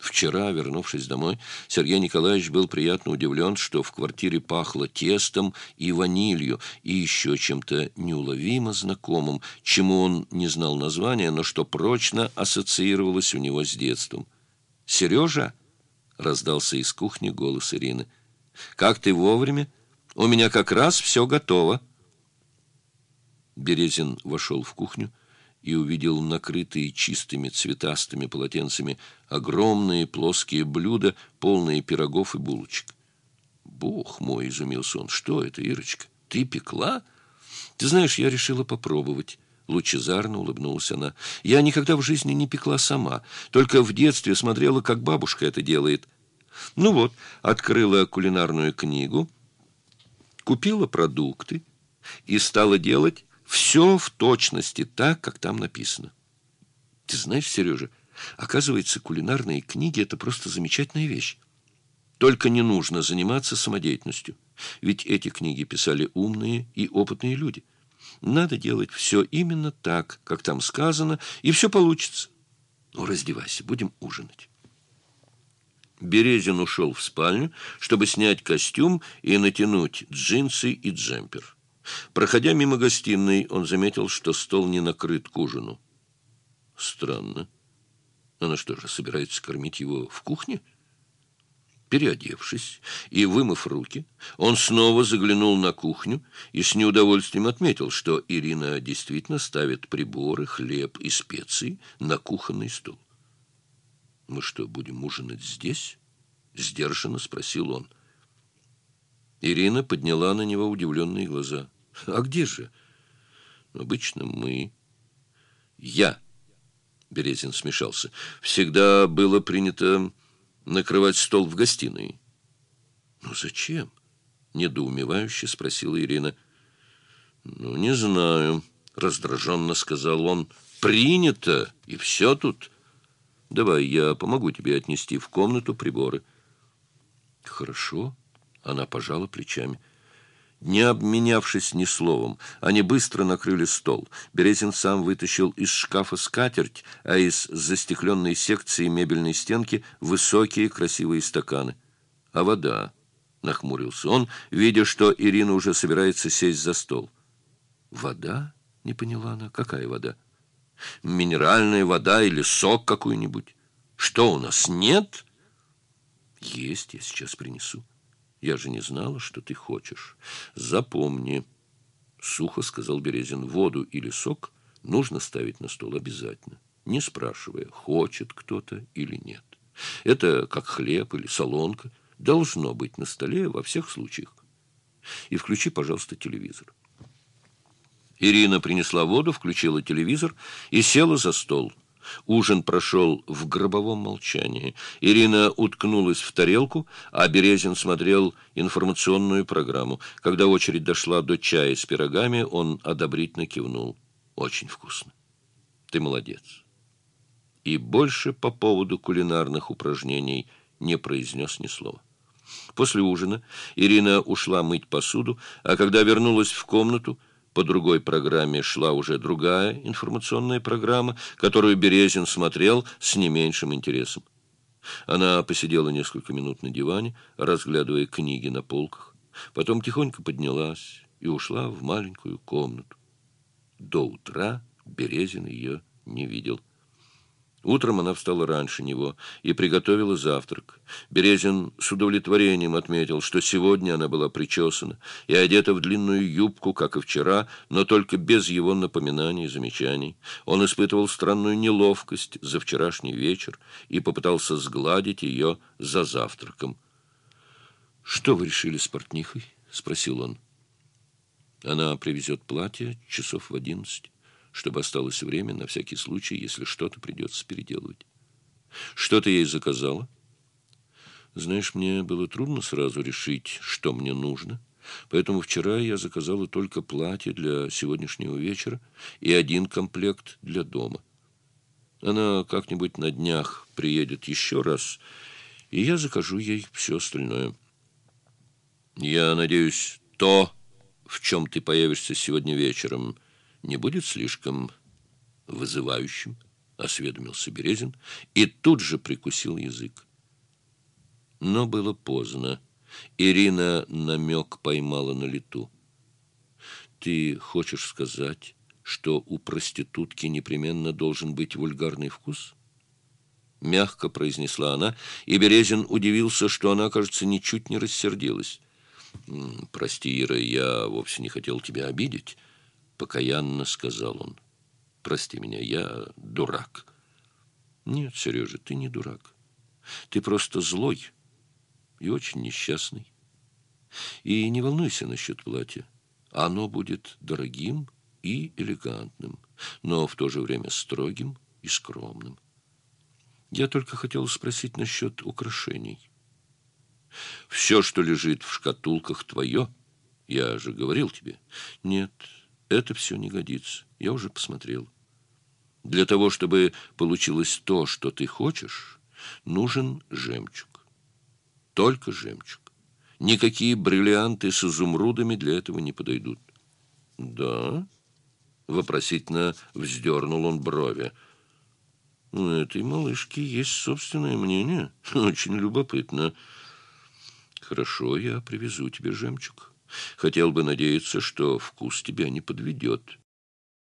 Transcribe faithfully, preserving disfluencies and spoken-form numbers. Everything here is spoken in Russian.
Вчера, вернувшись домой, Сергей Николаевич был приятно удивлен, что в квартире пахло тестом и ванилью, и еще чем-то неуловимо знакомым, чему он не знал названия, но что прочно ассоциировалось у него с детством. «Сережа?» — раздался из кухни голос Ирины. «Как ты вовремя? У меня как раз все готово». Березин вошел в кухню и увидел накрытые чистыми цветастыми полотенцами огромные плоские блюда, полные пирогов и булочек. «Бог мой!» — изумился он. «Что это, Ирочка? Ты пекла?» «Ты знаешь, я решила попробовать». Лучезарно улыбнулась она. «Я никогда в жизни не пекла сама, только в детстве смотрела, как бабушка это делает. Ну вот, открыла кулинарную книгу, купила продукты и стала делать все в точности так, как там написано. Ты знаешь, Сережа, оказывается, кулинарные книги — это просто замечательная вещь. Только не нужно заниматься самодеятельностью, ведь эти книги писали умные и опытные люди. Надо делать все именно так, как там сказано, и все получится. Ну, раздевайся, будем ужинать». Березин ушел в спальню, чтобы снять костюм и натянуть джинсы и джемпер. Проходя мимо гостиной, он заметил, что стол не накрыт к ужину. Странно. Она что же, собирается кормить его в кухне? Переодевшись и вымыв руки, он снова заглянул на кухню и с неудовольствием отметил, что Ирина действительно ставит приборы, хлеб и специи на кухонный стол. «Мы что, будем ужинать здесь?» — сдержанно спросил он. Ирина подняла на него удивленные глаза. «А где же?» «Обычно мы...» «Я...» — Березин смешался. «Всегда было принято накрывать стол в гостиной». «Ну зачем?» — недоумевающе спросила Ирина. «Ну, не знаю», — раздраженно сказал он. «Принято, и все тут. Давай я помогу тебе отнести в комнату приборы». «Хорошо», — она пожала плечами. Не обменявшись ни словом, они быстро накрыли стол. Березин сам вытащил из шкафа скатерть, а из застекленной секции мебельной стенки высокие красивые стаканы. «А вода?» — нахмурился он, видя, что Ирина уже собирается сесть за стол. «Вода?» — не поняла она. «Какая вода?» «Минеральная вода или сок какой-нибудь. Что, у нас нет?» «Есть, я сейчас принесу. Я же не знала, что ты хочешь. Запомни, — сухо сказал Березин, — воду или сок нужно ставить на стол обязательно, не спрашивая, хочет кто-то или нет. Это как хлеб или солонка, должно быть на столе во всех случаях. И включи, пожалуйста, телевизор». Ирина принесла воду, включила телевизор и села за стол. Ужин прошел в гробовом молчании. Ирина уткнулась в тарелку, а Березин смотрел информационную программу. Когда очередь дошла до чая с пирогами, он одобрительно кивнул. «Очень вкусно. Ты молодец». И больше по поводу кулинарных упражнений не произнес ни слова. После ужина Ирина ушла мыть посуду, а когда вернулась в комнату, по другой программе шла уже другая информационная программа, которую Березин смотрел с не меньшим интересом. Она посидела несколько минут на диване, разглядывая книги на полках, потом тихонько поднялась и ушла в маленькую комнату. До утра Березин ее не видел. Утром она встала раньше него и приготовила завтрак. Березин с удовлетворением отметил, что сегодня она была причесана и одета в длинную юбку, как и вчера, но только без его напоминаний и замечаний. Он испытывал странную неловкость за вчерашний вечер и попытался сгладить ее за завтраком. «Что вы решили с портнихой?» — спросил он. «Она привезет платье часов в одиннадцать, чтобы осталось время на всякий случай, если что-то придется переделывать». «Что ты ей заказала?» «Знаешь, мне было трудно сразу решить, что мне нужно, поэтому вчера я заказала только платье для сегодняшнего вечера и один комплект для дома. Она как-нибудь на днях приедет еще раз, и я закажу ей все остальное». «Я надеюсь, то, в чем ты появишься сегодня вечером, не будет слишком вызывающим?» осведомился Березин и тут же прикусил язык. Но было поздно. Ирина намек поймала на лету. «Ты хочешь сказать, что у проститутки непременно должен быть вульгарный вкус?» Мягко произнесла она, и Березин удивился, что она, кажется, ничуть не рассердилась. «Прости, Ира, я вовсе не хотел тебя обидеть», — покаянно сказал он. «Прости меня, я дурак». «Нет, Сережа, ты не дурак. Ты просто злой и очень несчастный. И не волнуйся насчет платья. Оно будет дорогим и элегантным, но в то же время строгим и скромным. Я только хотел спросить насчет украшений. Все, что лежит в шкатулках, твое. Я же говорил тебе. Нет, это все не годится. Я уже посмотрел. Для того, чтобы получилось то, что ты хочешь, нужен жемчуг. Только жемчуг. Никакие бриллианты с изумрудами для этого не подойдут. Да? Вопросительно вздернул он брови. У этой малышки есть собственное мнение. Очень любопытно. Хорошо, я привезу тебе жемчуг. Хотел бы надеяться, что вкус тебя не подведет.